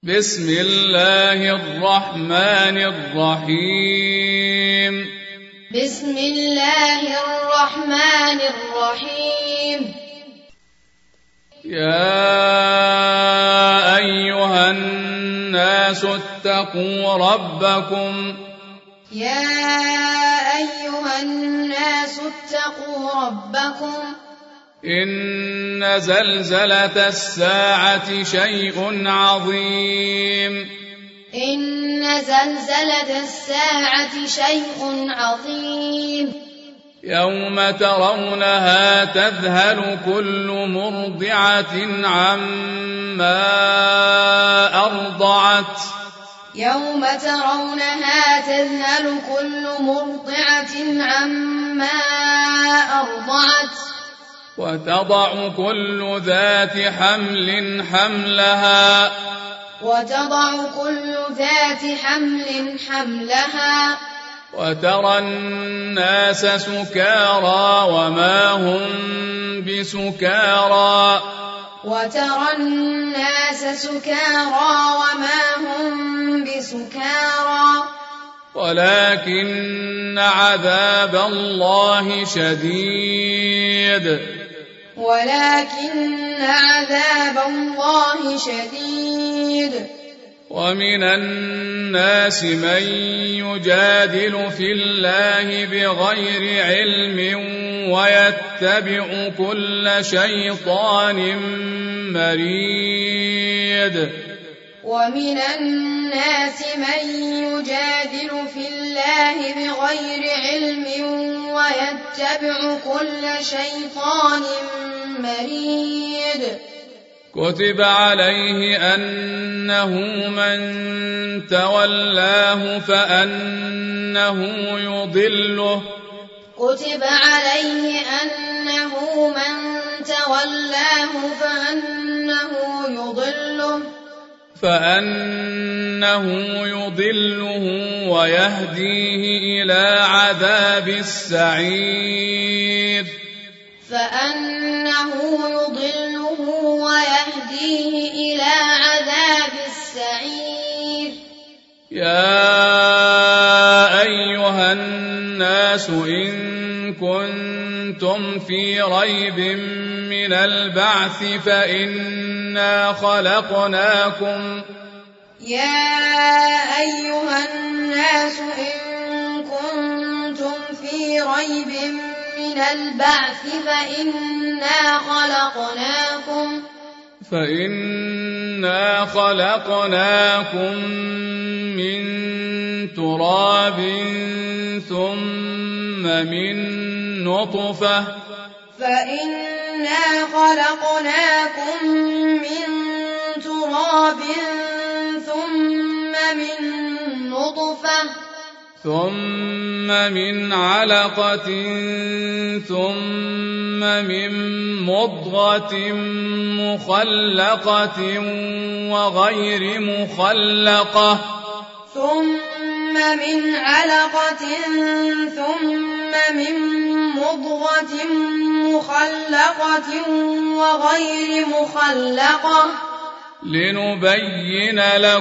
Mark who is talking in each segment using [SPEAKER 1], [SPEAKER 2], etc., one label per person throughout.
[SPEAKER 1] بسم الله الرحمن الرحيم
[SPEAKER 2] بسم الله الرحمن الرحيم
[SPEAKER 1] يا أيها الناس اتقوا ربكم
[SPEAKER 2] يا أيها الناس اتقوا ربكم
[SPEAKER 1] إن زلزلة الساعة شيء عظيم
[SPEAKER 2] إن زلزلة الساعة شيء عظيم
[SPEAKER 1] يوم ترونها تذهل كل مرضعة عما أرضعت
[SPEAKER 2] يوم ترونها تذهل كل مرضعة عما أرضعت
[SPEAKER 1] وتضع كل ذات حمل حملها وترى الناس سكارى وما هم بسكارى ولكن عذاب الله شديد ومن الناس من يجادل في الله بغير علم ويتبع كل شيطان مريد
[SPEAKER 2] ومن الناس من يجادل في الله بغير علم ويتبع كل شيطان مريد
[SPEAKER 1] كتب عليه أنه من تولاه فأنه يضله ويهديه إلى عذاب السعير يا أيها الناس إن كنتم في ريب من البعث فإنا خلقناكم من تراب ثم من نطفة ثم من علقة ثم من مضغة مخلقة وغير مخلقة لنبين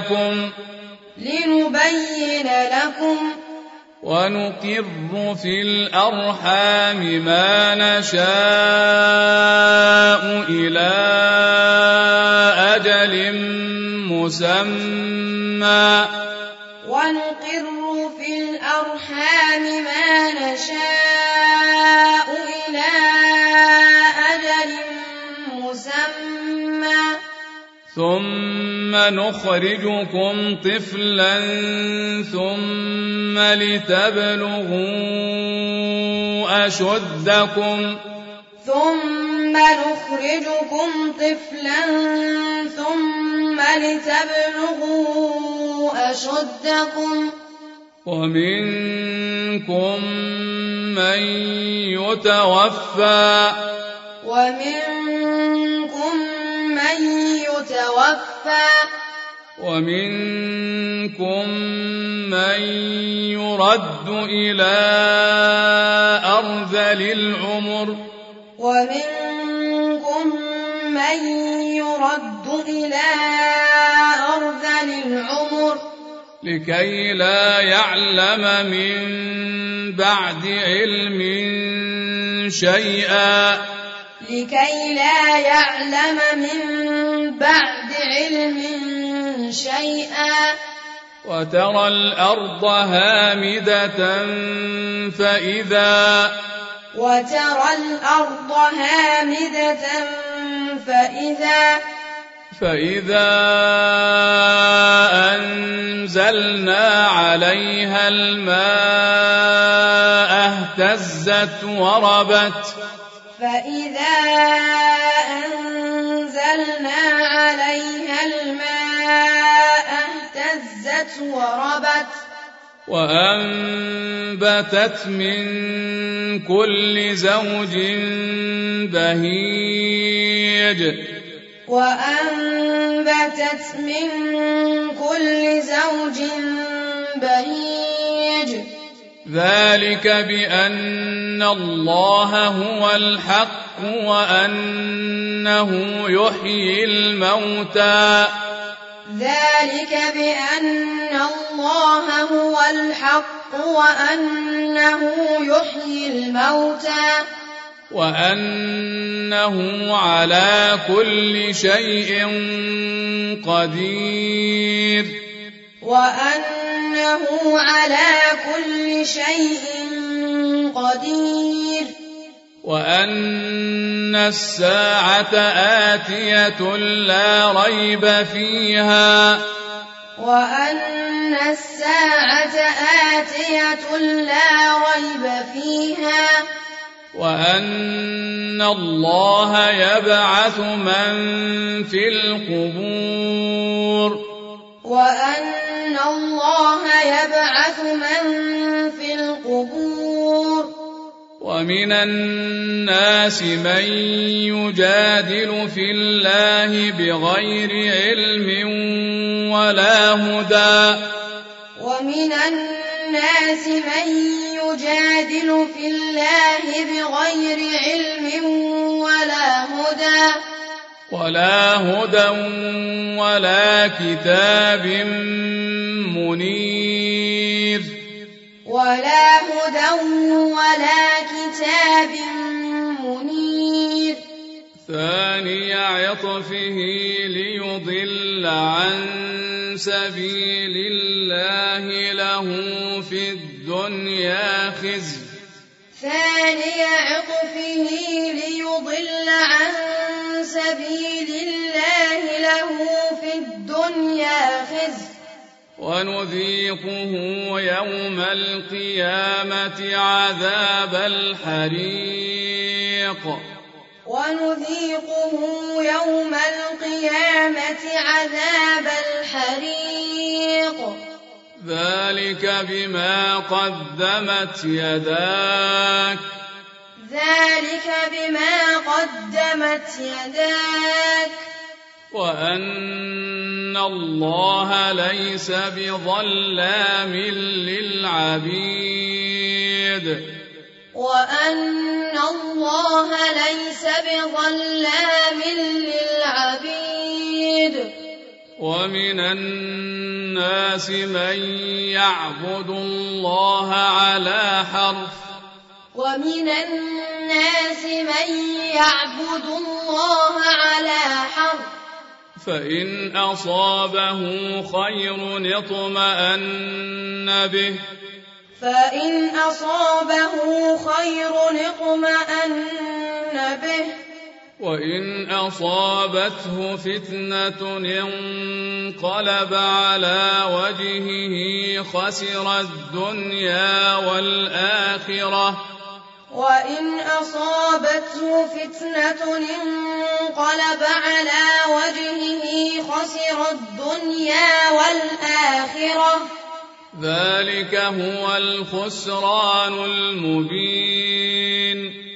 [SPEAKER 1] لكم ونقر في الأرحام ما نشاء إلى أجل مسمى ثم نخرجكم طفلا ثم لتبلغوا أشدكم ومنكم من يتوفى ومنكم من يرد إلى أرذل العمر
[SPEAKER 2] ومنكم من يرد إلى أرذل
[SPEAKER 1] لكي لا يعلم من بعد علم شيئا
[SPEAKER 2] لكي لا يعلم من بعد علم شيئا
[SPEAKER 1] وترى الأرض هامدة فإذا أنزلنا عليها الماء اهتزت وربت وأنبتت من كل زوج بهيج ذلك بأن الله هو الحق وأنه يحيي الموتى وأنه على كل شيء قدير وأن الساعة آتية لا ريب فيها وأن الله يبعث من في القبور ومن الناس من يجادل في الله بغير علم ولا هدى ولا كتاب منير ثاني عطفه ليضل عن سبيل الله له في الدنيا خزي ونذيقه يوم القيامة عذاب الحريق ذلك بما قدمت يداك وأن الله ليس بظلام للعبيد ومن الناس من يعبد الله على حرف فإن أصابه خير اطمأن به وإن أصابته فتنة انقلب على وجهه خسر الدنيا والآخرة ذلك هو الخسران المبين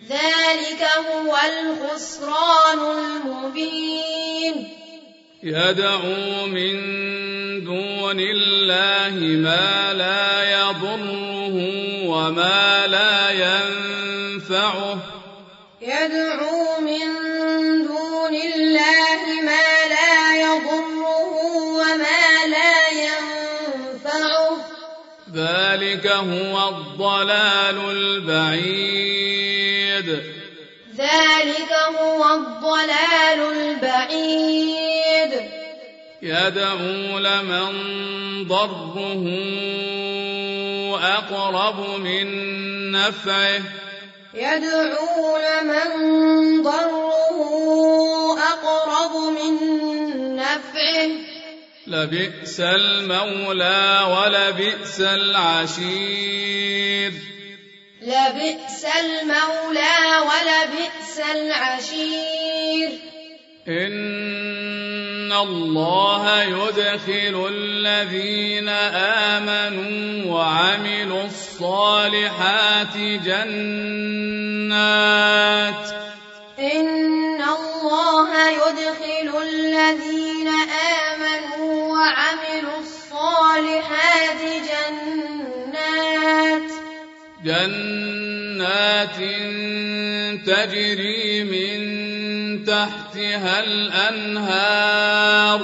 [SPEAKER 1] يدعو من دون الله ما لا يضره وما لا ينفعه ذلك هو الضلال البعيد.
[SPEAKER 2] ذلك هو الضلال البعيد.
[SPEAKER 1] يدعو لمن ضره أقرب من نفعه.
[SPEAKER 2] يدعو لمن ضره أقرب من نفعه.
[SPEAKER 1] لبئس المولى ولبئس العشير.
[SPEAKER 2] لبئس المولى ولبئس العشير.
[SPEAKER 1] إن الله يدخل الذين آمنوا وعملوا الصالحات جنات.
[SPEAKER 2] إن الله يدخل الذين آمنوا وعملوا الصالحات جنات
[SPEAKER 1] تجري من تحتها الأنهار.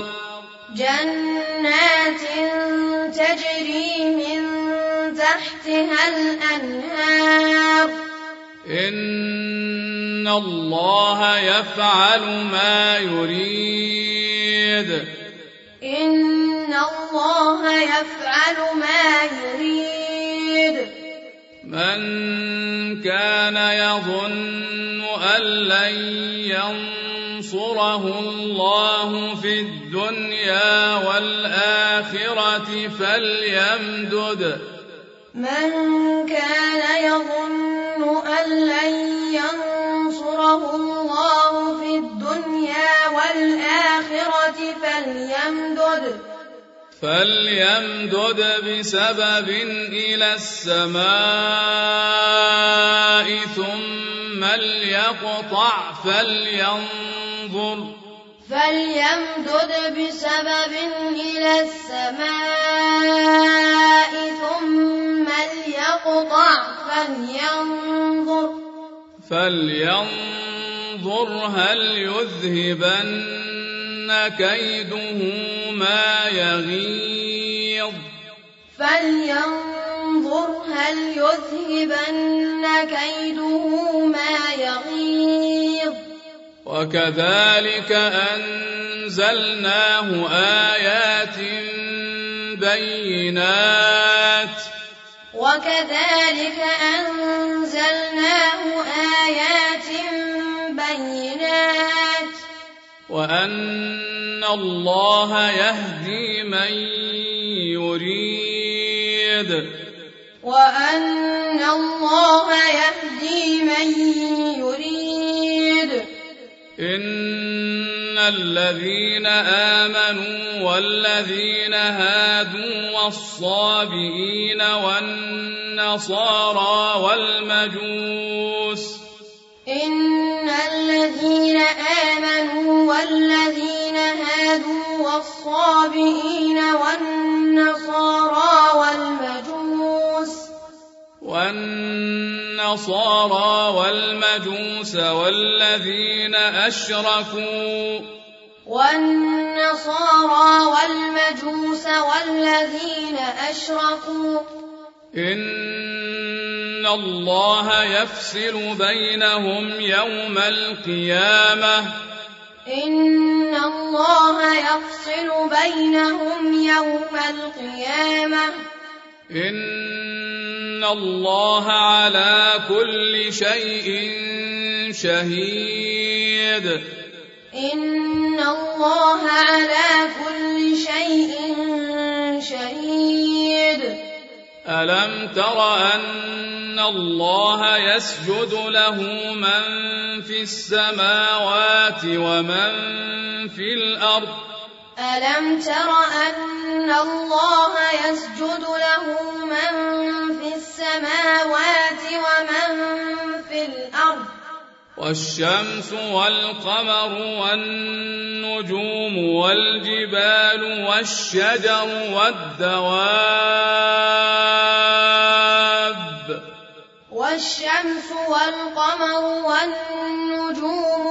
[SPEAKER 2] جنات تجري من تحتها الأنهار.
[SPEAKER 1] إن الله يفعل ما يريد.
[SPEAKER 2] إن الله يفعل ما يريد.
[SPEAKER 1] من كان يظن أن لن ينصره الله في الدنيا والآخرة فليمدد.
[SPEAKER 2] من كان يظن أن لن ينصره الله في الدنيا والآخرة فليمدد بسبب إلى السماء ثم ليقطع فليمدد بسبب إلى السماء ثم ليقطع فلينظر هل يذهبن كيده ما يغيظ. فلينظر هل يذهبن كيده ما يغيظ.
[SPEAKER 1] وكذلك أنزلناه آيات بينات.
[SPEAKER 2] وكذلك أنزلناه آيات بينات.
[SPEAKER 1] وأن الله يهدي من يريد.
[SPEAKER 2] وأن الله يهدي من يريد.
[SPEAKER 1] إن الذين آمنوا والذين هادوا والصابئين والنصارى والمجوس.
[SPEAKER 2] إن الذين آمنوا والذين هادوا والصابئين والنصارى والمجوس والذين أشركوا إن الله يفصل بينهم يوم القيامة. إن الله يفصل بينهم يوم القيامة.
[SPEAKER 1] إن الله على كل شيء شهيد.
[SPEAKER 2] إن الله على كل شيء شهيد.
[SPEAKER 1] ألم تر أن الله يسجد له من في السماوات ومن في الأرض.
[SPEAKER 2] ألم تر أن الله يسجد له من في السماوات ومن في الأرض.
[SPEAKER 1] والشمس والقمر والنجوم والجبال والشجر والدواب.
[SPEAKER 2] والشمس والقمر والنجوم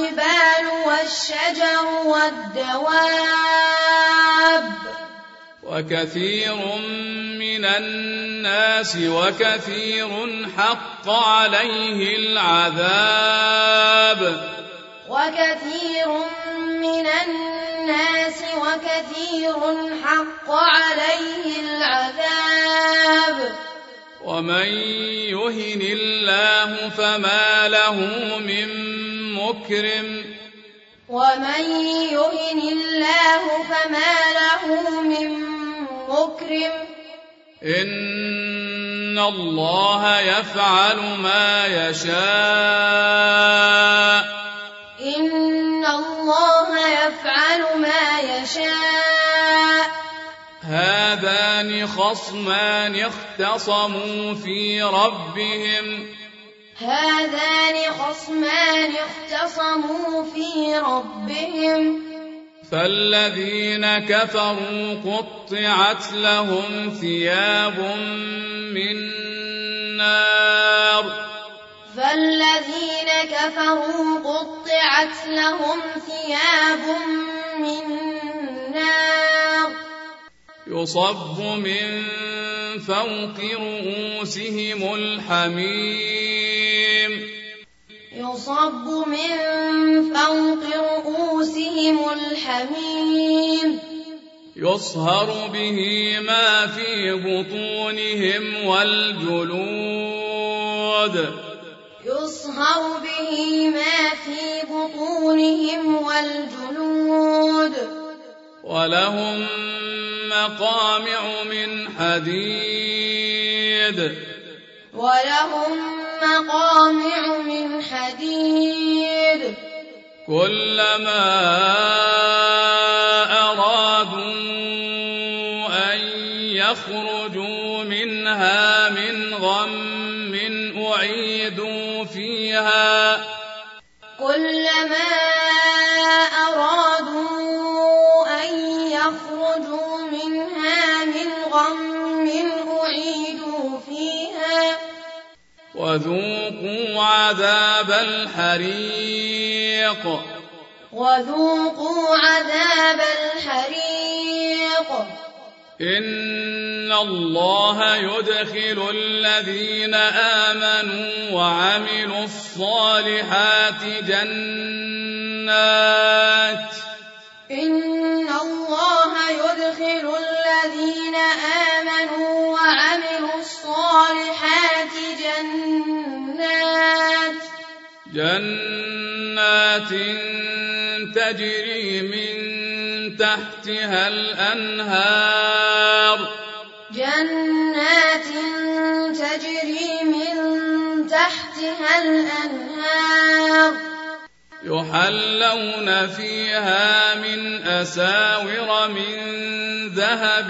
[SPEAKER 2] والجبال والشجر والدواب.
[SPEAKER 1] وكثير من الناس وكثير حق عليه العذاب
[SPEAKER 2] وكثير من الناس وكثير حق عليه العذاب
[SPEAKER 1] ومن يهن الله فما له من مكرم
[SPEAKER 2] ومن يهن الله فما له من مكرم
[SPEAKER 1] إن الله يفعل ما يشاء
[SPEAKER 2] إن الله يفعل ما يشاء
[SPEAKER 1] هذان خصمان اختصموا في ربهم فالذين كفروا قطعت لهم ثياب من نار يصب من فوق رؤوسهم الحميم يصهر به ما في بطونهم والجلود ولهم مقامع من حديد كلما أرادوا أن يخرجوا منها من غم أعيدوا فيها وذوقوا عذاب الحريق إن الله يدخل الذين آمنوا وعملوا الصالحات جنات تجري من تحتها الأنهار يحلون فيها من أساور من ذهب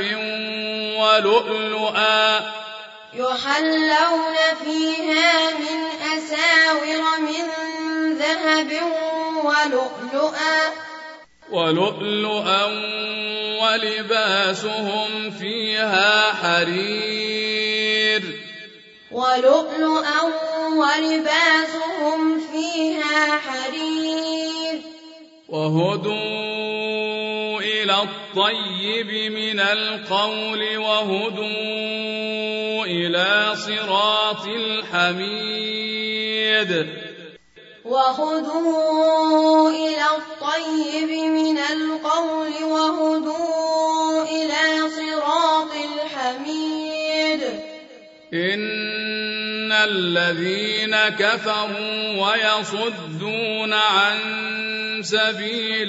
[SPEAKER 1] ولؤلؤا ولباسهم فيها حرير وهدوا إلى الطيب من القول وهدوا إلى صراط الحميد إن الذين كفروا ويصدون عن سبيل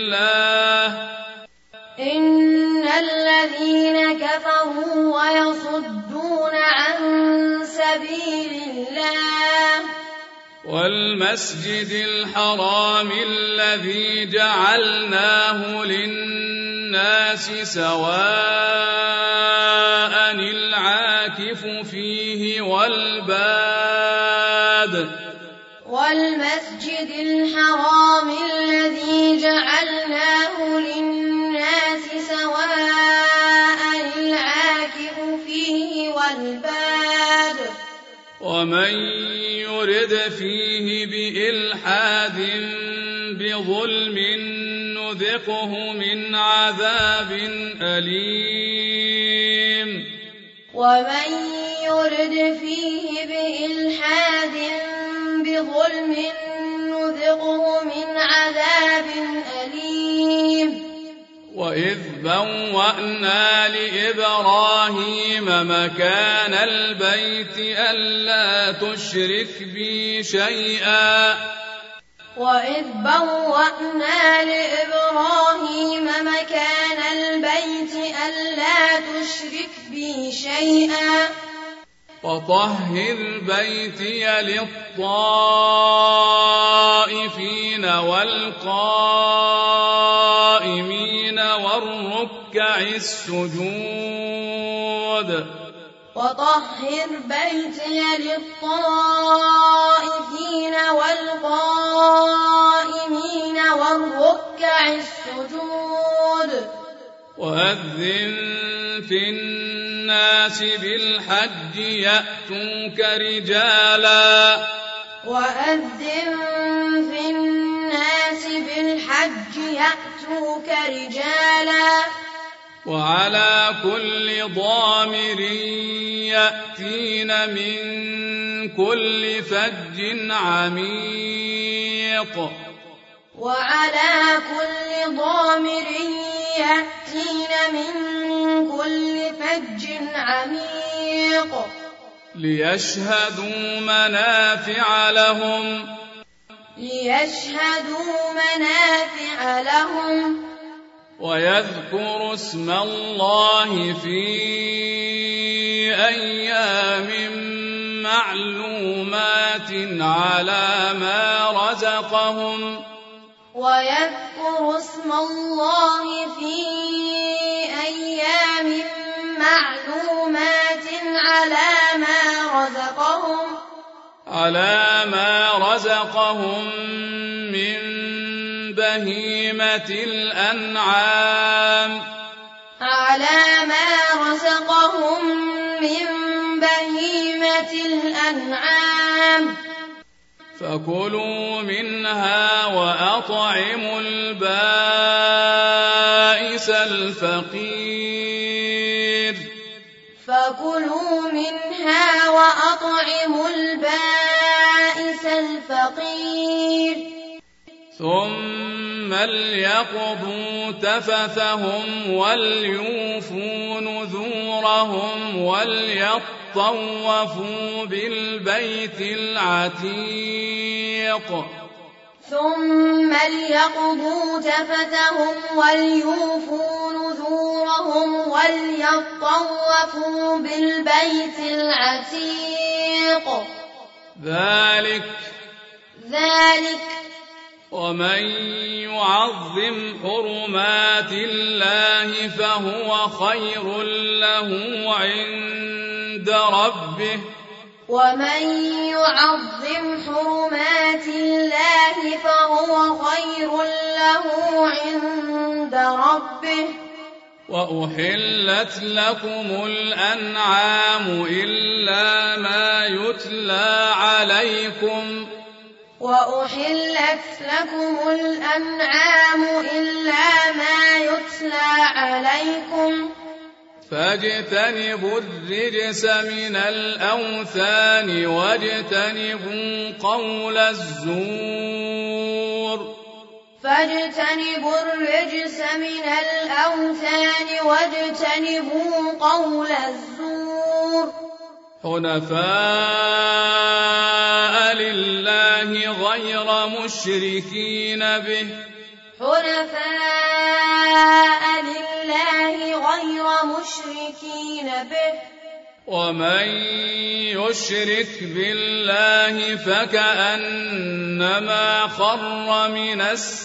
[SPEAKER 1] الله والمسجد الحرام الذي جعلناه للناس سواء العاكف فيه والباد ومن يرد فيه بإلحاد بظلم نذقه من عذاب أليم
[SPEAKER 2] ومن يرد فيه بإلحاد بظلم نذقه من عذاب أليم
[SPEAKER 1] وإذ بوأنا لإبراهيم مكان البيت ألا تشرك بي شيئا
[SPEAKER 2] وإذ بوأنا لإبراهيم مكان البيت ألا تشرك بي شيئا
[SPEAKER 1] وطهر بيتي للطائفين والقائمين والركع السجود
[SPEAKER 2] وطهر بيتي للطائفين والقائمين والركع السجود
[SPEAKER 1] وأذن في الناس بالحج يأتوك رجالا
[SPEAKER 2] وأذن في الناس بالحج يأتوك رجالا
[SPEAKER 1] وعلى كل ضامر يأتين من كل فج عميق
[SPEAKER 2] وعلى كل ضامر يأتين من كل فج عميق
[SPEAKER 1] ليشهدوا منافع لهم ويذكروا اسم الله في أيام معلومات على ما رزقهم
[SPEAKER 2] ويذكروا اسم الله في أيام معلومات
[SPEAKER 1] على ما رزقهم من بهيمة الأنعام فكلوا منها وأطعموا البائس الفقير ثم ليقضوا تفثهم وليوفوا نذورهم وليطوفوا بالبيت العتيق ذلك ومن يعظم حرمات الله فهو خير له عند ربه وأحلت لكم الأنعام إلا ما يتلى عليكم فاجتنبوا الرجس من الأوثان واجتنبوا قول الزور حنفاء لله غير مشركين به ومن يشرك بالله فكأنما خر من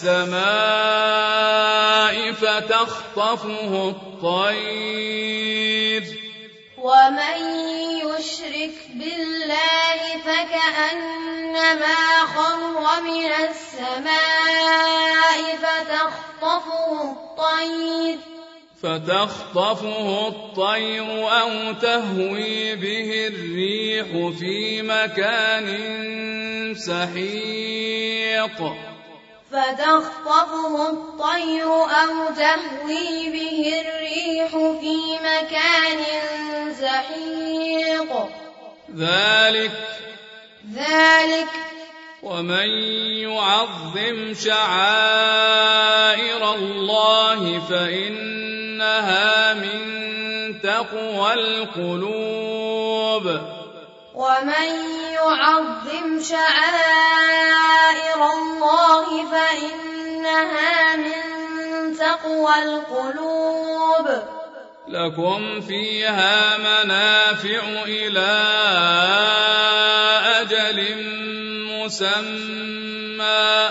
[SPEAKER 1] السماء فتخطفه الطير أو تهوي به الريح في مكان سحيق
[SPEAKER 2] فتخطفه الطير أو تهوي به الريح في مكان سحيق ذلك
[SPEAKER 1] ومن يعظم شعائر الله فإنها من تقوى القلوب
[SPEAKER 2] ومن يعظم شعائر الله فإنها من تقوى القلوب
[SPEAKER 1] لكم فيها منافع إلى أجل مسمى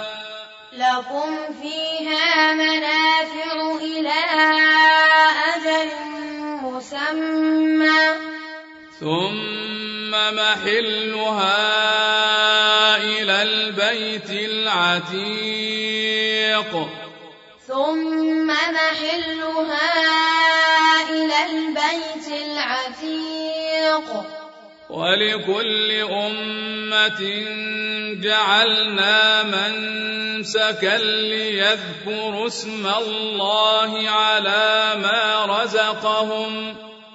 [SPEAKER 1] ثم محلها إلى البيت العتيق ولكل أمة جعلنا منسكا ليذكروا اسم الله على ما رزقهم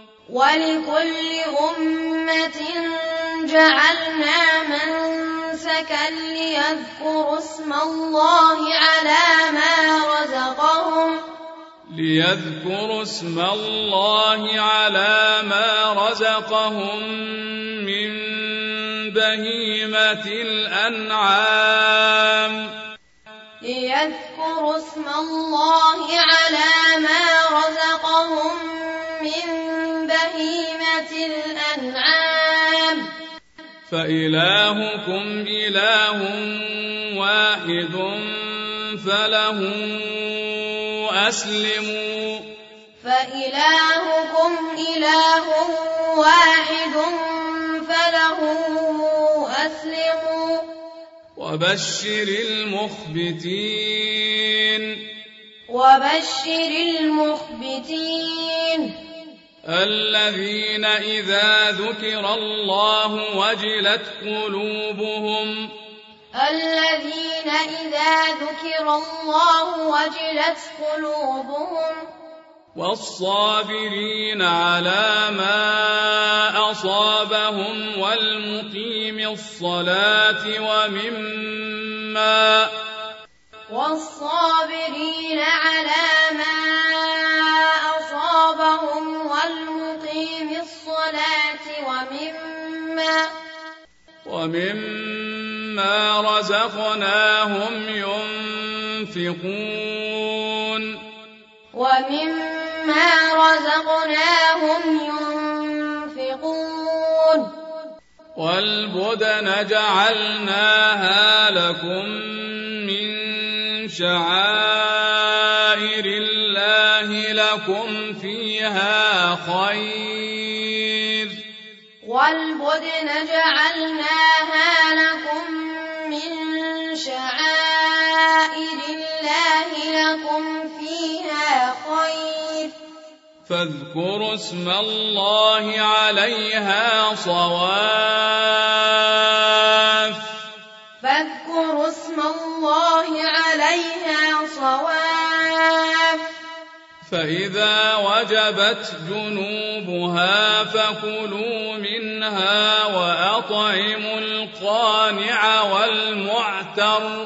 [SPEAKER 1] من بهيمة الأنعام فإلهكم إله واحد فله أسلموا وبشر المخبتين الذين إذا ذكر الله وجلت قلوبهم والصابرين على ما أصابهم والمقيم الصلاة ومما رزقناهم ينفقون والبدن جعلناها لكم من شعائر الله لكم فيها خير فاذكروا اسم الله عليها صواف فإذا وجبت جنوبها فكلوا منها وأطعموا القانع والمعتر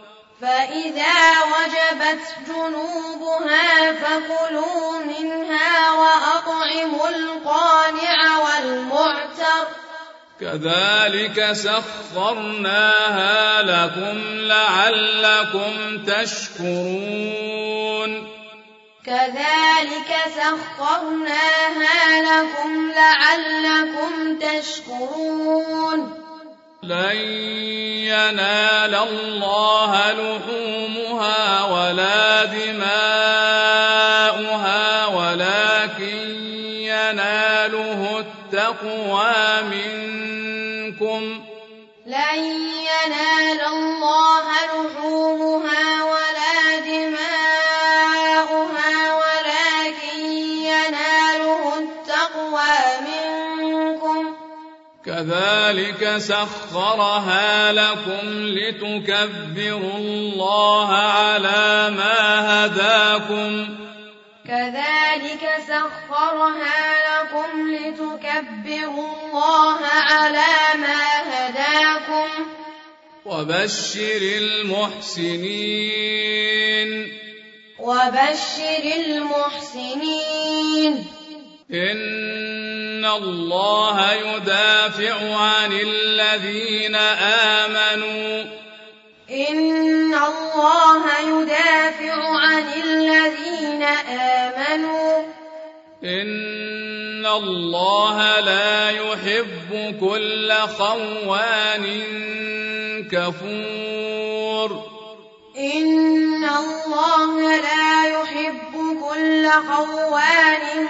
[SPEAKER 1] كذلك سخرناها لكم لعلكم تشكرون لن ينال الله لحومها ولا دماؤها ولكن يناله التقوى منكم كذلك سخرها لكم لتكبروا الله على ما هداكم
[SPEAKER 2] كذلك سخرها لكم لتكبروا الله على ما هداكم
[SPEAKER 1] وبشر المحسنين إن الله يدافع عن الذين آمنوا
[SPEAKER 2] إن الله يدافع عن الذين آمنوا
[SPEAKER 1] إن الله لا يحب كل خوان كفور
[SPEAKER 2] إن الله لا يحب كل خوان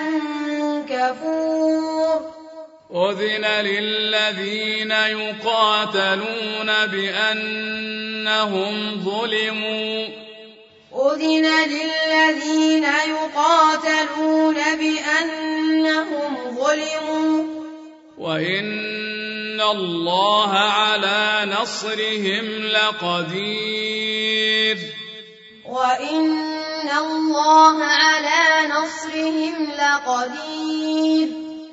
[SPEAKER 2] كفور
[SPEAKER 1] أذن للذين يقاتلون بأنهم ظلموا
[SPEAKER 2] أذن للذين يقاتلون بأنهم ظلموا
[SPEAKER 1] وإن الله على نصرهم لقدير
[SPEAKER 2] وإن الله على نصرهم لقدير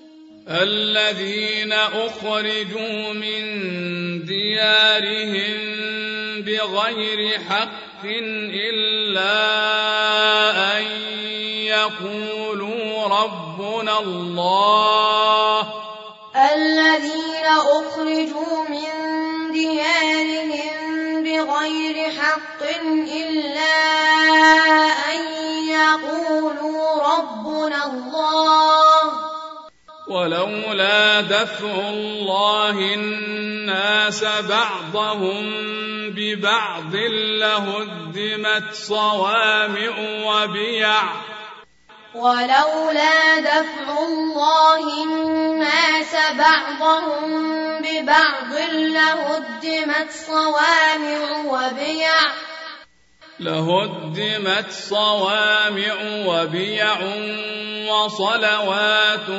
[SPEAKER 1] الذين أخرجوا من ديارهم بغير حق إلا أن يقولوا ربنا الله
[SPEAKER 2] الذين أخرجوا من ديارهم بغير حق إلا أن يقولوا ربنا الله
[SPEAKER 1] ولولا دفع الله الناس بعضهم ببعض لهدمت صوامع وبيع
[SPEAKER 2] ولولا دفع الله الناس بعضهم ببعض
[SPEAKER 1] لهدمت صوامع وبيع وصلوات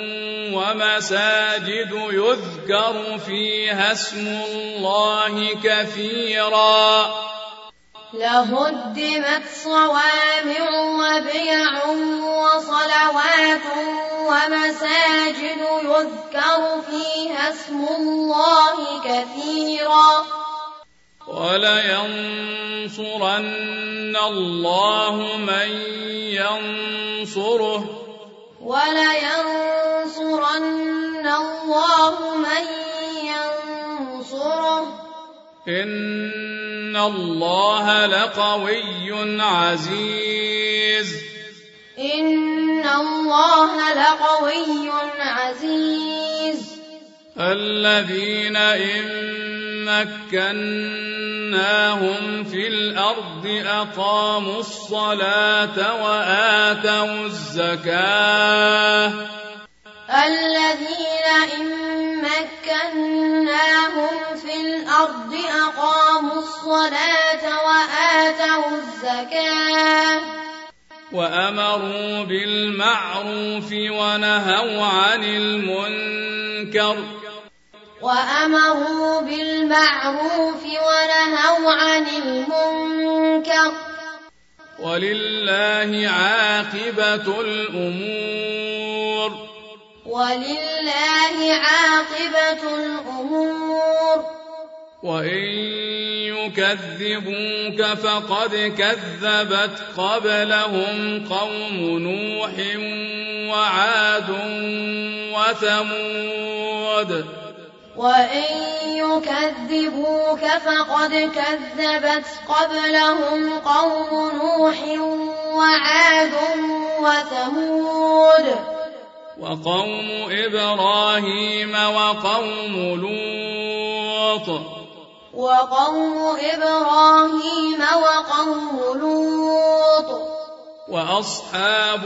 [SPEAKER 1] ومساجد يذكر فيها اسم الله كثيرا
[SPEAKER 2] لهدمت صوامع وبيع وصلوات ومساجد يذكر فيها اسم الله كثيرا
[SPEAKER 1] ولينصرن الله من ينصره إن الله لقوي عزيز الذين إن مكناهم في الأرض أقاموا الصلاة وآتوا الزكاة
[SPEAKER 2] الذين إن مكناهم في الأرض أقاموا الصلاة وآتوا الزكاة
[SPEAKER 1] وأمروا بالمعروف ونهوا عن المنكر ولله عاقبة الأمور وإن يكذبوك فقد كذبت قبلهم قوم نوح وعاد وثمود وقوم إبراهيم وقوم لوط وأصحاب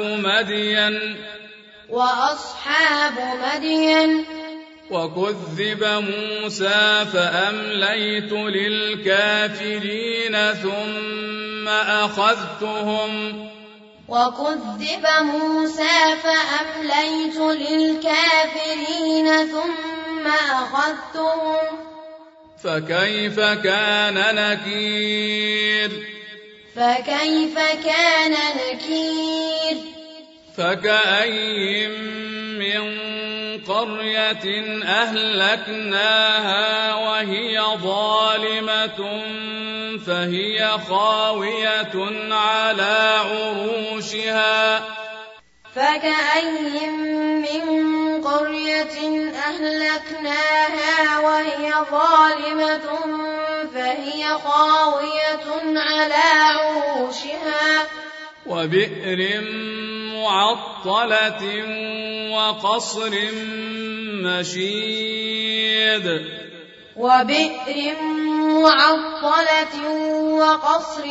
[SPEAKER 1] مدين وكذب موسى فأمليت للكافرين ثم أخذتهم
[SPEAKER 2] أخذتهم
[SPEAKER 1] فكيف كان نكير
[SPEAKER 2] فكيف كان نكير
[SPEAKER 1] فكأي من قرية أهلكناها وهي ظالمة فهي خاوية على عروشها
[SPEAKER 2] فكأي من قرية أهلكناها وهي ظالمة فهي خاوية على عروشها
[SPEAKER 1] وبئر معطلة وقصر مشيد
[SPEAKER 2] وبئر معطلة وقصر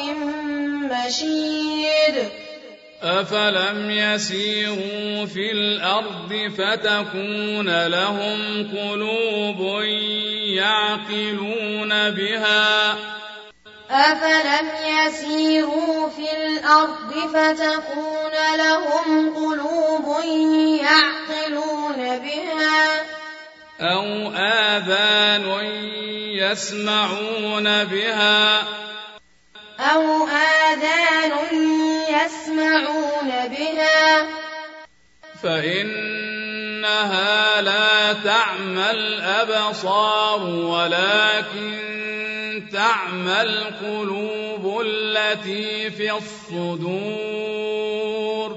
[SPEAKER 2] مشيد
[SPEAKER 1] أفلم يسيروا في الأرض فتكون لهم قلوب يعقلون بها
[SPEAKER 2] أفلم يسيروا في الأرض فتكون لهم قلوب يعقلون بها
[SPEAKER 1] أو آذان يسمعون بها
[SPEAKER 2] أو آذان يسمعون بها
[SPEAKER 1] فإنها لا تعمى الأبصار ولكن تعمى القلوب التي في الصدور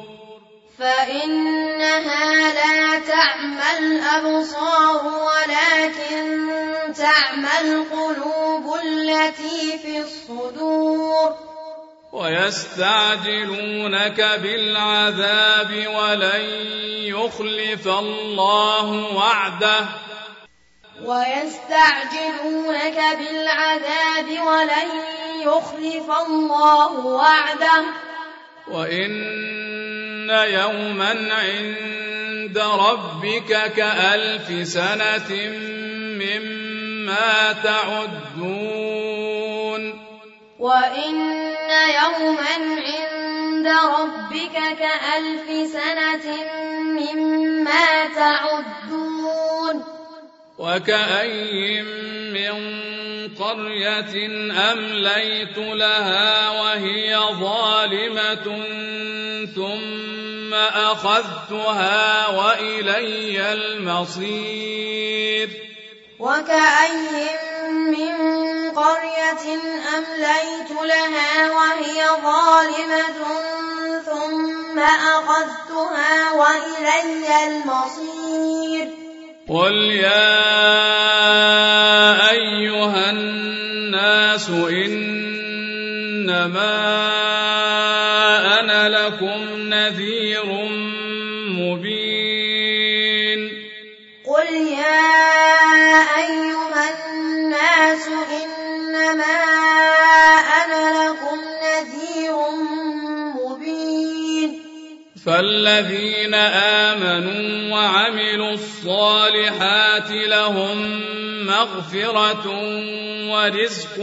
[SPEAKER 2] فإنها لا تعمى الأبصار ولكن تعمى القلوب التي في الصدور
[SPEAKER 1] ويستعجلونك بالعذاب ولن يخلف الله وعده
[SPEAKER 2] ويستعجلونك بالعذاب ولن يخلف الله وعده
[SPEAKER 1] وإن يوما عند ربك كألف سنة مما تعدون
[SPEAKER 2] وإن يوما عند ربك كألف سنة مما تعدون
[SPEAKER 1] وكأي من قرية أمليت لها وهي ظالمة ثم أخذتها وإلي المصير
[SPEAKER 2] وكأي من قرية أمليت لها وهي ظالمة ثم أخذتها وإلي المصير
[SPEAKER 1] قل يا أيها الناس إنما أنا لكم نذير مبين
[SPEAKER 2] قل يا أيها الناس إنما أنا لكم نذير مبين
[SPEAKER 1] فالذين آمنوا وعملوا الصالحات لهم مغفرة ورزق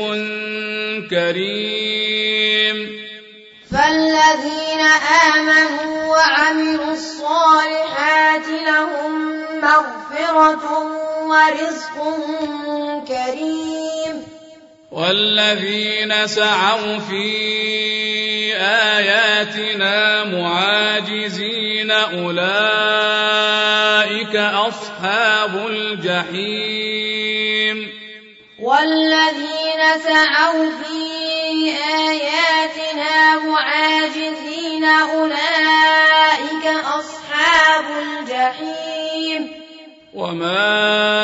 [SPEAKER 1] كريم
[SPEAKER 2] فالذين آمنوا وعملوا الصالحات لهم مغفرة ورزق كريم
[SPEAKER 1] والذين سعوا في آياتنا معاجزين أولئك أصحاب الجحيم
[SPEAKER 2] والذين سعوا في آياتنا معاجزين أولئك أصحاب الجحيم
[SPEAKER 1] وما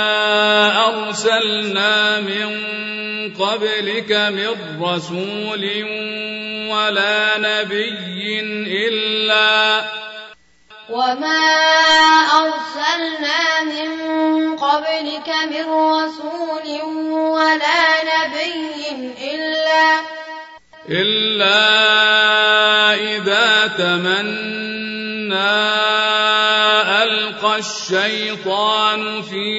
[SPEAKER 1] أرسلنا من قبلك من رسول ولا نبي
[SPEAKER 2] وما أرسلنا من قبلك من رسول ولا نبي
[SPEAKER 1] إلا إذا تمنى ألقى الشيطان في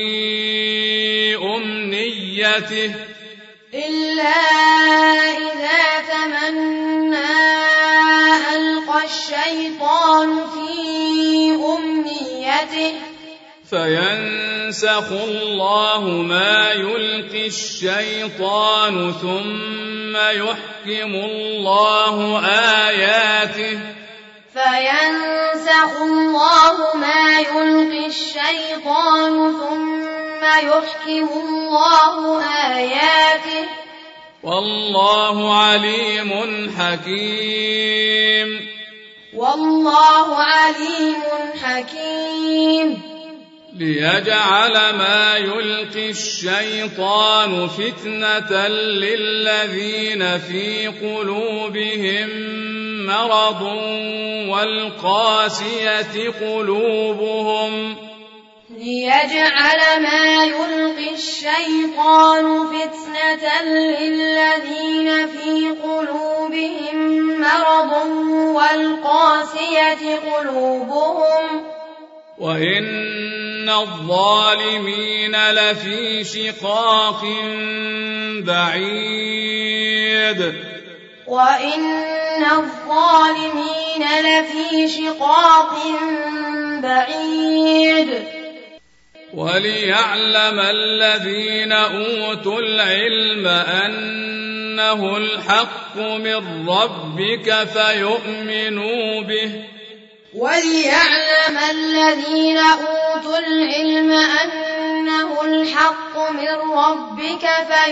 [SPEAKER 1] أمنيته
[SPEAKER 2] إلا إذا تمنى ألقى الشيطان في أمنيته
[SPEAKER 1] فينسخ الله ما يلقي الشيطان ثم يحكم الله آياته
[SPEAKER 2] فينسخ الله ما يلقي الشيطان ثم يحكم الله آياته
[SPEAKER 1] والله عليم حكيم
[SPEAKER 2] والله عليم حكيم
[SPEAKER 1] ليجعل ما يلقي الشيطان فتنة للذين في قلوبهم مرض والقاسية قلوبهم
[SPEAKER 2] ليجعل ما يلقي الشيطان فتنة للذين في قلوبهم مرض والقاسية قلوبهم
[SPEAKER 1] وإن الظالمين لفي شقاق بعيد
[SPEAKER 2] وإن الظالمين لفي شقاق بعيد
[SPEAKER 1] وليعلم الذين أوتوا العلم أنه الحق من ربك فيؤمنوا به
[SPEAKER 2] وليعلم الذين أوتوا العلم أنه الحق من ربك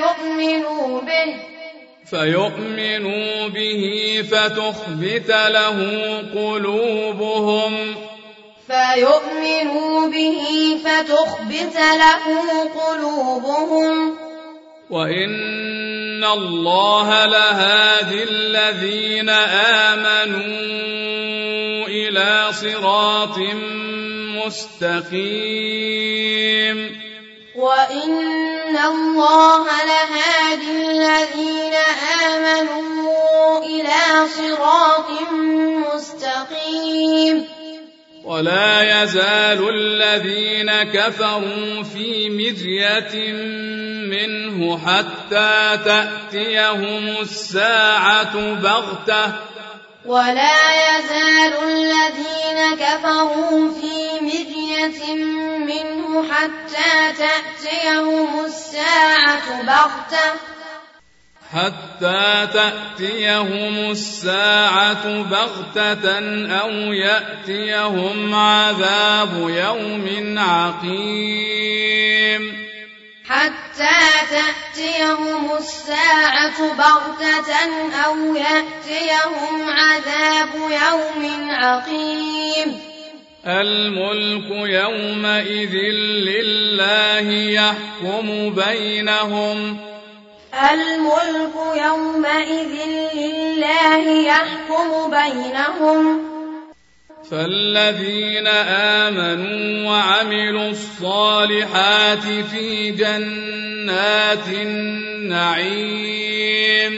[SPEAKER 2] فيؤمنوا به فتخبت له قلوبهم
[SPEAKER 1] وإن الله لهادي الذين آمنوا إلى صراط مستقيم
[SPEAKER 2] وإن الله لهادي الذين آمنوا إلى صراط مستقيم
[SPEAKER 1] ولا يزال الذين كفروا في مرية منه حتى تأتيهم الساعة بغتة
[SPEAKER 2] ولا يزال الذين كفروا في مرية منه حتى تأتيهم الساعة بغتة أو يأتيهم عذاب يوم عقيم
[SPEAKER 1] حتى تأتيهم الساعة بغتة أو يأتيهم عذاب يوم عقيم الملك يومئذ لله يحكم بينهم فالذين آمنوا وعملوا الصالحات في جنات النعيم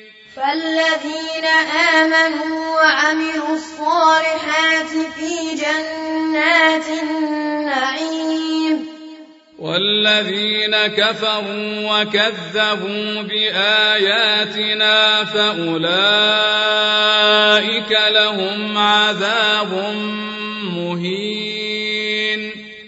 [SPEAKER 1] والذين كفروا وكذبوا بآياتنا فأولئك لهم عذاب مهين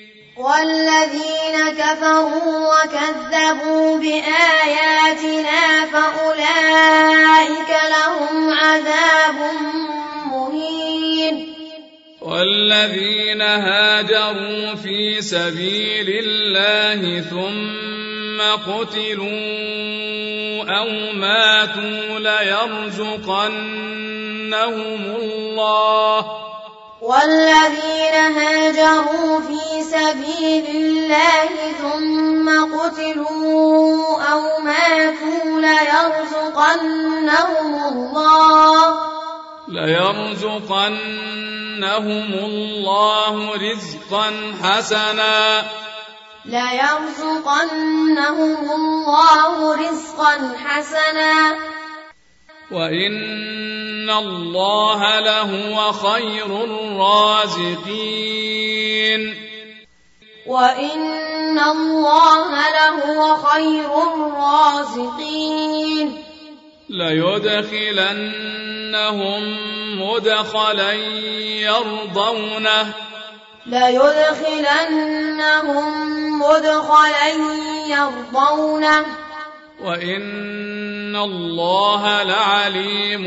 [SPEAKER 1] والذين هاجروا في سبيل الله ثم قتلوا أو ماتوا ليرزقنهم الله رزقا حسنا وإن الله لهو خير الرازقين ليدخلنهم مدخلا يرضونه
[SPEAKER 2] ليدخلنهم مدخلا يرضونه
[SPEAKER 1] وإن الله لعليم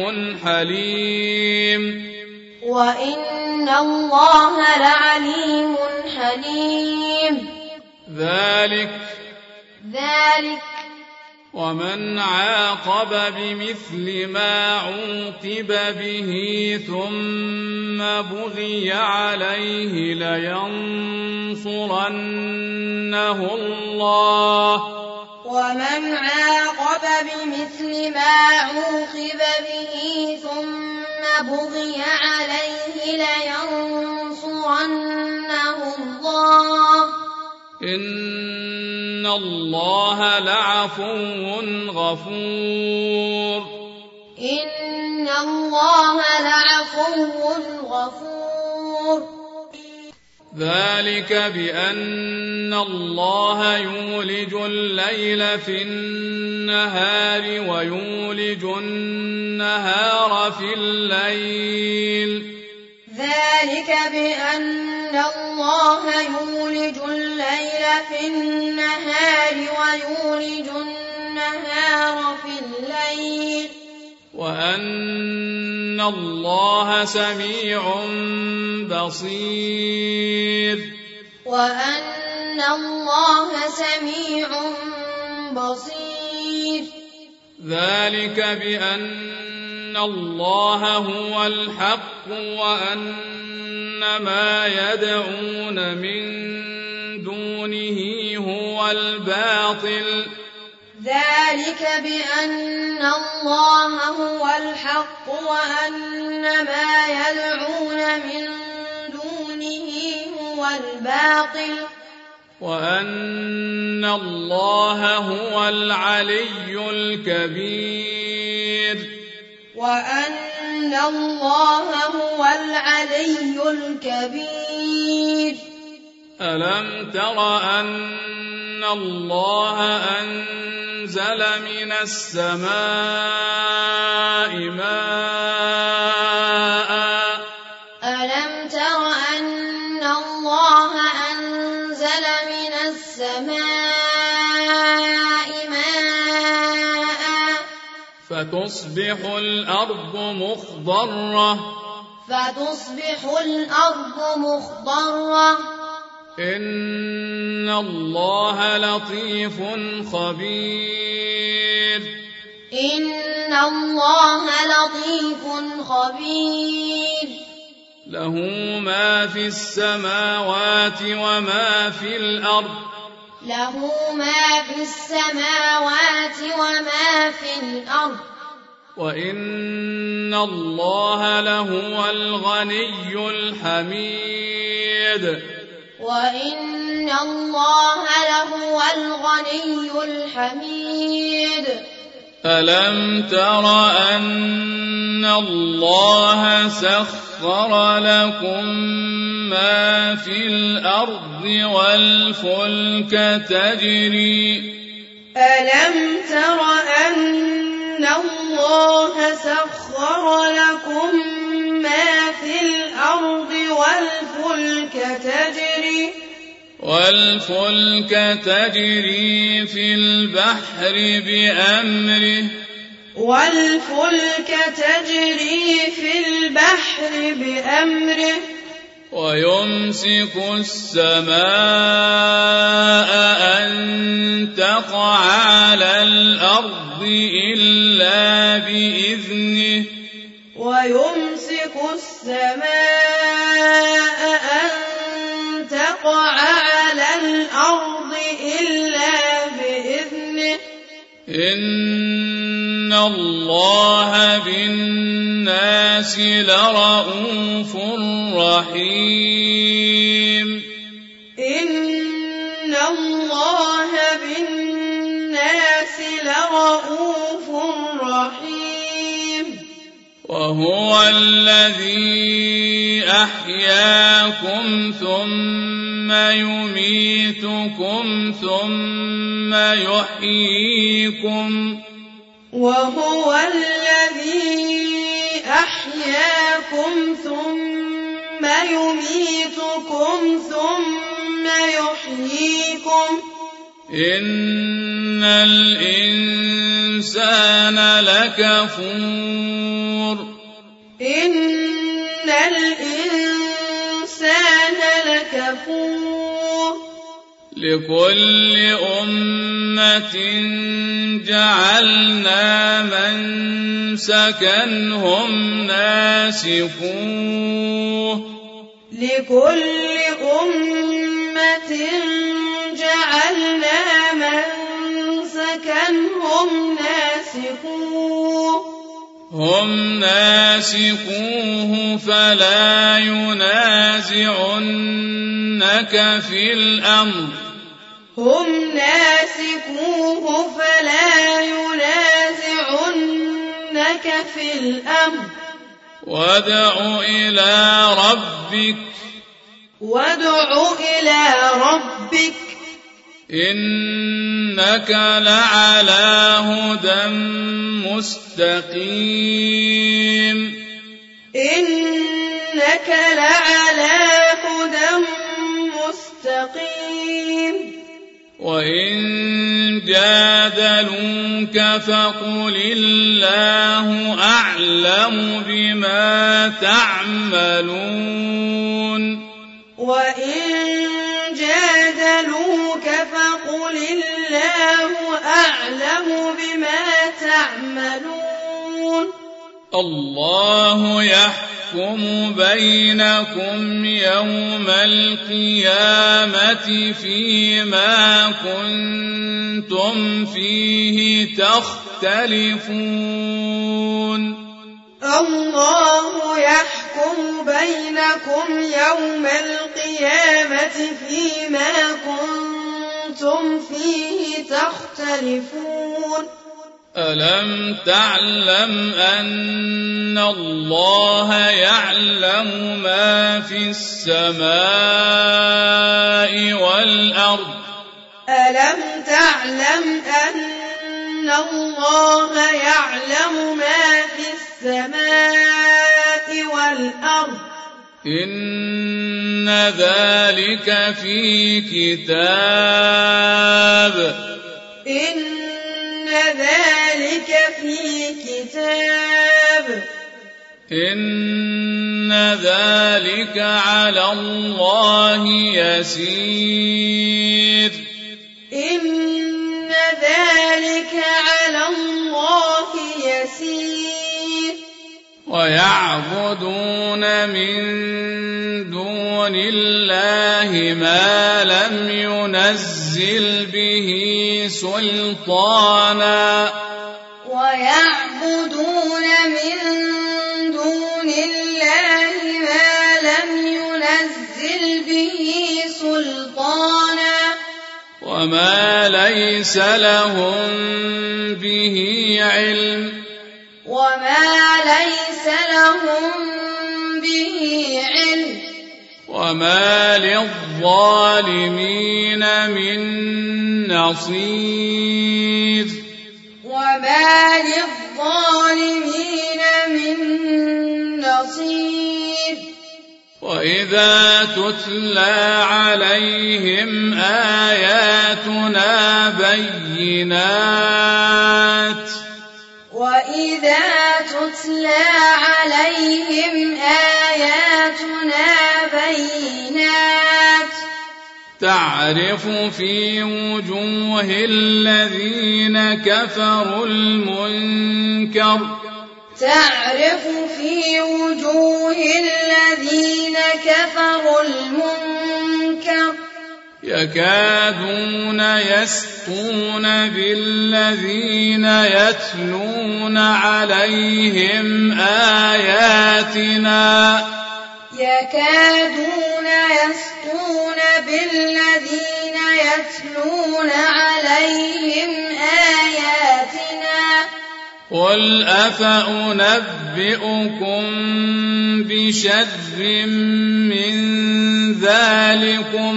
[SPEAKER 1] حليم
[SPEAKER 2] وإن الله لعليم حليم
[SPEAKER 1] ذلك ومن عاقب بمثل ما عوقب به ثم بغي عليه لينصرنه الله
[SPEAKER 2] ومن عاقب بمثل ما عوقب به ثم بغي عليه لينصرنه الله
[SPEAKER 1] إن الله لعفو غفور
[SPEAKER 2] إن الله لعفو غفور
[SPEAKER 1] ذلك بأن الله يولج الليل في النهار ويولج النهار في الليل
[SPEAKER 2] ذلك بأن الله يولج الليل في النهار ويولج النهار في الليل
[SPEAKER 1] وأن الله سميع بصير
[SPEAKER 2] وأن الله سميع بصير
[SPEAKER 1] ذلك بأن الله هو الحق وأن ما يدعون من دونه هو الباطل
[SPEAKER 2] ذلك بأن الله هو الحق وأن ما يدعون من دونه هو الباطل
[SPEAKER 1] وأن الله هو العلي الكبير
[SPEAKER 2] وأن الله هو العلي الكبير
[SPEAKER 1] ألم تر أن الله أنزل من السماء ماء
[SPEAKER 2] ألم تر أن الله أنزل من السماء ماء
[SPEAKER 1] فتصبح الأرض مخضرة إن الله لطيف خبير
[SPEAKER 2] إن الله لطيف خبير
[SPEAKER 1] له ما في السماوات وما في الأرض
[SPEAKER 2] له ما في السماوات وما في الأرض
[SPEAKER 1] وإن الله لهو الغني الحميد
[SPEAKER 2] وإن الله لهو الغني الحميد
[SPEAKER 1] ألم تر أن الله سخر لكم ما في الأرض والفلك تجري
[SPEAKER 2] ألم تر أن الله سخر لكم ما في الأرض والفلك تجري في البحر بأمره ويمسك السماء أن تقع على الأرض إلا بإذنه ويمسك السماء أن تقع على الأرض إلا بإذنه
[SPEAKER 1] إن الله بالناس لرءوف رحيم
[SPEAKER 2] إن الله بالناس لرءوف رحيم
[SPEAKER 1] وهو الذي أحياكم ثم يميتكم ثم يحييكم
[SPEAKER 2] وهو الذي أحياكم ثم يميتكم ثم يحييكم
[SPEAKER 1] إن الإنسان لكفور
[SPEAKER 2] إن الإنسان لكفور
[SPEAKER 1] لكل أمة جعلنا منسكا هم ناسكوه
[SPEAKER 2] لكل أمة جعلنا منسكا هم
[SPEAKER 1] ناسكوه فلا ينازعنك في الأمر
[SPEAKER 2] هم ناسكوه فلا ينازعنك في الأمر
[SPEAKER 1] وادع إلى ربك إنك لعلى هدى مستقيم
[SPEAKER 2] إنك لعلى هدى مستقيم
[SPEAKER 1] وإن جادلوك فقل الله أعلم بما تعملون
[SPEAKER 2] وإن جادلوك فقل الله أعلم بما تعملون
[SPEAKER 1] الله يحكم بينكم يوم القيامة فيما كنتم فيه تختلفون
[SPEAKER 2] الله يحكم بينكم يوم القيامة فيما كنتم فيه تختلفون
[SPEAKER 1] ألم تعلم أن الله يعلم ما في السماء والأرض
[SPEAKER 2] ألم تعلم أن الله يعلم ما في السماء والأرض
[SPEAKER 1] إن ذلك في كتاب
[SPEAKER 2] إن ذلك في كتاب
[SPEAKER 1] إن ذلك على الله يسير
[SPEAKER 2] إن ذلك على الله يسير
[SPEAKER 1] ويعبدون من دون الله ما لم ينزل به سلطانا
[SPEAKER 2] ويعبدون من دون الله ما لم ينزل به سلطانا
[SPEAKER 1] وما ليس لهم به علم وما للظالمين من نصير وإذا تتلى عليهم آياتنا بينات تعرف في وجوه الذين كفروا المنكر يكادون يسطون بالذين يتلون عليهم آياتنا قل أفأنبئكم بشر من ذلكم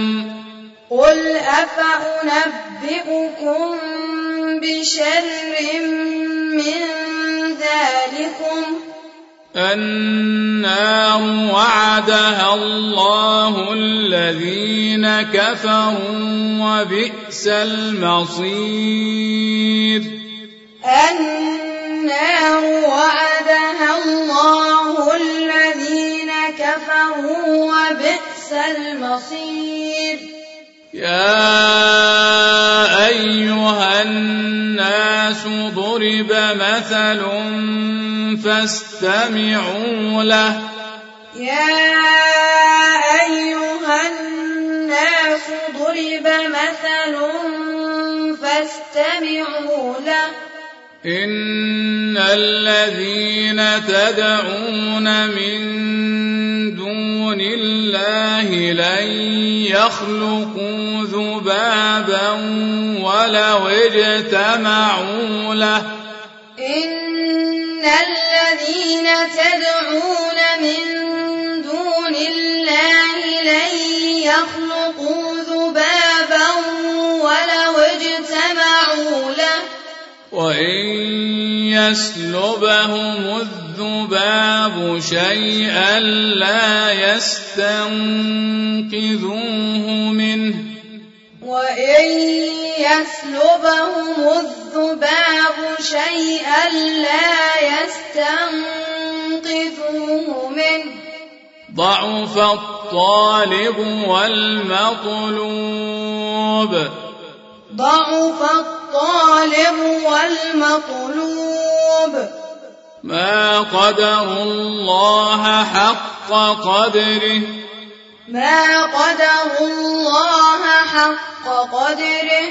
[SPEAKER 1] النار وعدها الله الذين كفروا وبئس المصير.
[SPEAKER 2] النار وعدها الله الذين كفروا وبئس المصير.
[SPEAKER 1] يا أيها الناس ضرب مثل فاستمعوا له.
[SPEAKER 2] يا أيها الناس ضرب مثل فاستمعوا له.
[SPEAKER 1] إن الذين تدعون من دون الله لن يخلقوا ذبابا ولو اجتمعوا له.
[SPEAKER 2] إن الذين تدعون من دون الله لن يخلقوا ذبابا ولو اجتمعوا له.
[SPEAKER 1] وإن يسلبهم الذباب شيئا لا يستنقذوه منه.
[SPEAKER 2] وإن يسلبهم الذباب شيئا لا يستنقذوه منه.
[SPEAKER 1] ضعف الطالب والمطلوب.
[SPEAKER 2] ضعف الطالب والمطلوب.
[SPEAKER 1] ما قدروا الله حق قدره.
[SPEAKER 2] ما قدروا الله حق قدره.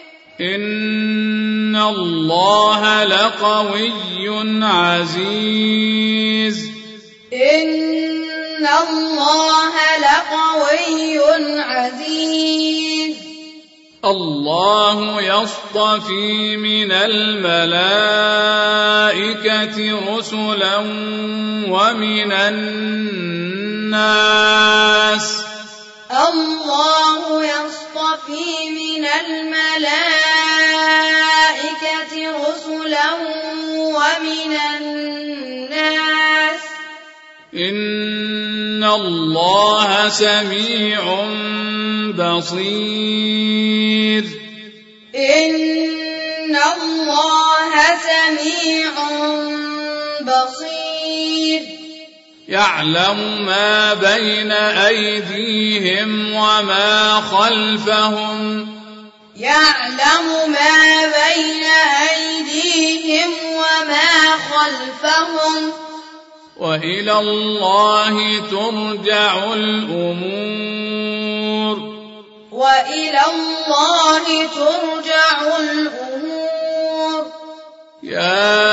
[SPEAKER 1] إن الله لقوي عزيز.
[SPEAKER 2] إن الله لقوي عزيز.
[SPEAKER 1] الله يصطفي من الملائكة رسلا ومن الناس.
[SPEAKER 2] الله يصطفي من الملائكة رسلا ومن الناس.
[SPEAKER 1] إن الله سميع بصير.
[SPEAKER 2] إن الله سميع بصير.
[SPEAKER 1] يعلم ما بين أيديهم وما خلفهم.
[SPEAKER 2] يعلم ما بين أيديهم وما خلفهم.
[SPEAKER 1] وإلى الله ترجع الأمور.
[SPEAKER 2] وإلى الله ترجع الأمور.
[SPEAKER 1] يا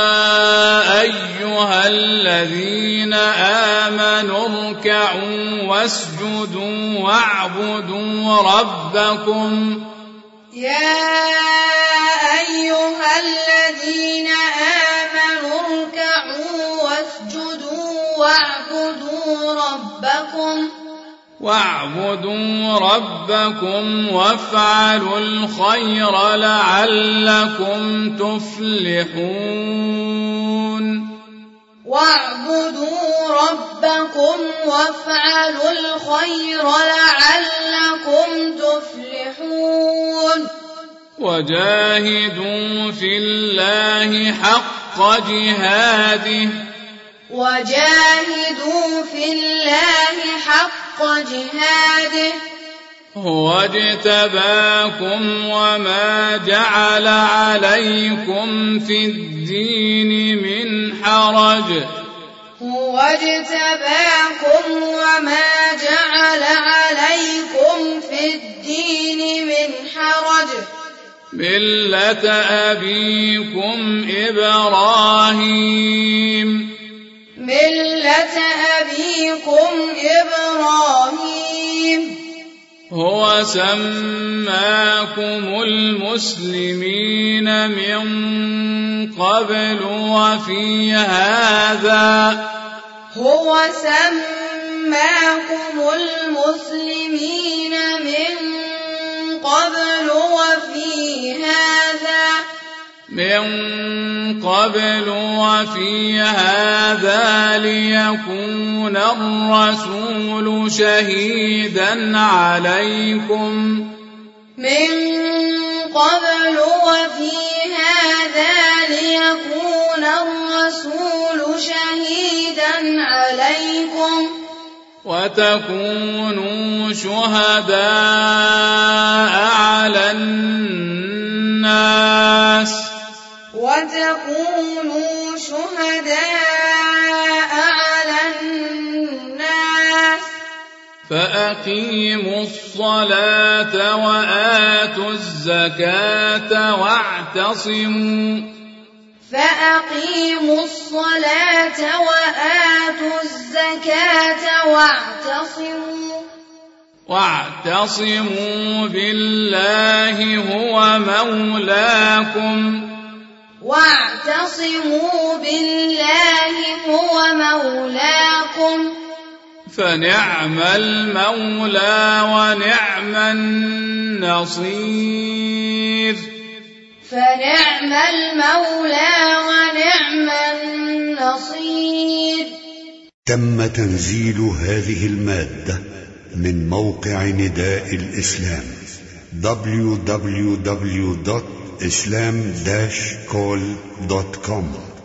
[SPEAKER 1] أيها الذين آمنوا اركعوا واسجدوا واعبدوا ربكم.
[SPEAKER 2] يا أيها الذين آمنوا اركعوا واسجدوا واعبدوا ربكم وافعلوا الخير لعلكم تفلحون. واعبدوا ربكم وافعلوا الخير لعلكم تفلحون.
[SPEAKER 1] وجاهدوا في الله حق جهاده.
[SPEAKER 2] وجاهدوا في الله حق جهاده.
[SPEAKER 1] هو اجتباكم وما جعل عليكم في الدين من حرج.
[SPEAKER 2] هو اجتباكم وما جعل عليكم في الدين من حرج.
[SPEAKER 1] ملة أبيكم إبراهيم.
[SPEAKER 2] ملة أبيكم إبراهيم.
[SPEAKER 1] هو سماكم المسلمين من قبل وفي هذا.
[SPEAKER 2] هو سماكم المسلمين من قبل وفي هذا.
[SPEAKER 1] من قبل وفي هذا ليكون الرسول شهيدا عليكم
[SPEAKER 2] من قبل وفي هذا ليكون الرسول شهيدا عليكم
[SPEAKER 1] وتكونوا شهداء على الناس فأقيموا الصلاة وآتوا الزكاة واعتصموا بالله هو مولاكم فنعم المولى ونعم النصير
[SPEAKER 3] تم تنزيل هذه المادة من موقع نداء الإسلام www.islam-call.com